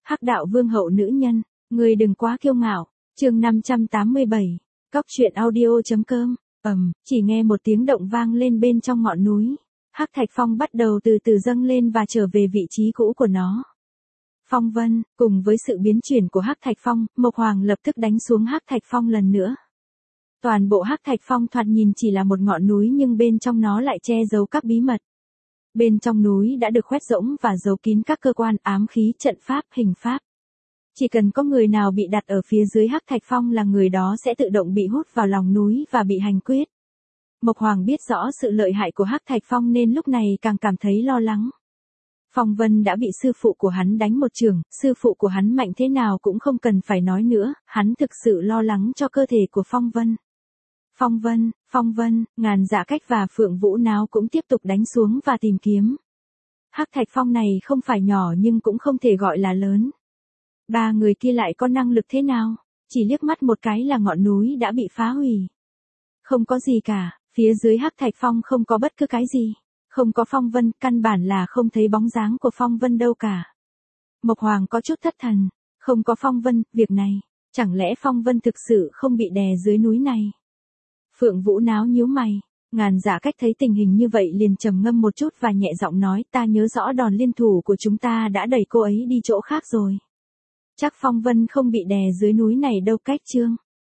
Hắc đạo vương hậu nữ nhân, người đừng quá kiêu ngạo. Chương 587. Cóc truyện audio.com. Chỉ nghe một tiếng động vang lên bên trong ngọn núi. Hắc Thạch Phong bắt đầu từ từ dâng lên và trở về vị trí cũ của nó. Phong vân, cùng với sự biến chuyển của Hắc Thạch Phong, Mộc Hoàng lập tức đánh xuống Hắc Thạch Phong lần nữa. Toàn bộ Hắc Thạch Phong thoạt nhìn chỉ là một ngọn núi nhưng bên trong nó lại che giấu các bí mật. Bên trong núi đã được khoét rỗng và giấu kín các cơ quan ám khí, trận pháp, hình pháp. Chỉ cần có người nào bị đặt ở phía dưới Hắc Thạch Phong là người đó sẽ tự động bị hút vào lòng núi và bị hành quyết. Mộc Hoàng biết rõ sự lợi hại của Hắc Thạch Phong nên lúc này càng cảm thấy lo lắng. Phong Vân đã bị sư phụ của hắn đánh một chưởng, sư phụ của hắn mạnh thế nào cũng không cần phải nói nữa, hắn thực sự lo lắng cho cơ thể của Phong Vân. Phong Vân, Ngàn Dạ Cách và Phượng Vũ Náo cũng tiếp tục đánh xuống và tìm kiếm. Hắc Thạch Phong này không phải nhỏ nhưng cũng không thể gọi là lớn. Ba người kia lại có năng lực thế nào? Chỉ liếc mắt một cái là ngọn núi đã bị phá hủy. Không có gì cả, phía dưới Hắc Thạch Phong không có bất cứ cái gì. Không có Phong Vân, căn bản là không thấy bóng dáng của Phong Vân đâu cả. Mộc Hoàng có chút thất thần. Không có Phong Vân, việc này, chẳng lẽ Phong Vân thực sự không bị đè dưới núi này? Phượng Vũ Náo nhíu mày. Ngàn Dạ Cách thấy tình hình như vậy liền trầm ngâm một chút và nhẹ giọng nói, ta nhớ rõ đòn liên thủ của chúng ta đã đẩy cô ấy đi chỗ khác rồi. Chắc Phong Vân không bị đè dưới núi này đâu. Cách Chương